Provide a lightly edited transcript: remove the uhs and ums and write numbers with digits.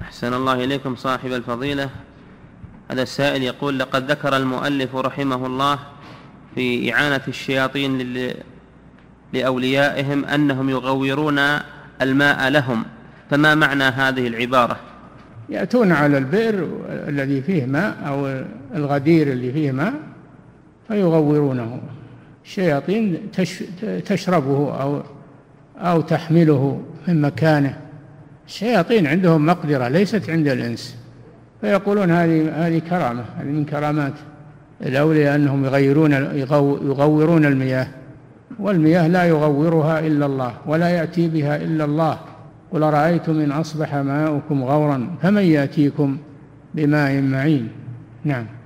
أحسن الله إليكم صاحب الفضيلة. هذا السائل يقول: لقد ذكر المؤلف رحمه الله في إعانة الشياطين لأوليائهم أنهم يغورون الماء لهم، فما معنى هذه العبارة؟ يأتون على البئر الذي فيه ماء أو الغدير اللي فيه ماء فيغورونه. الشياطين تشربه أو تحمله من مكانه. الشياطين عندهم مقدرة ليست عند الإنس، فيقولون هذه كرامة، هذه من كرامات الأولياء أنهم يغورون المياه، والمياه لا يغورها إلا الله ولا يأتي بها إلا الله. قل أرأيتم إن أصبح ماؤكم غورا فمن يأتيكم بماء معين. نعم.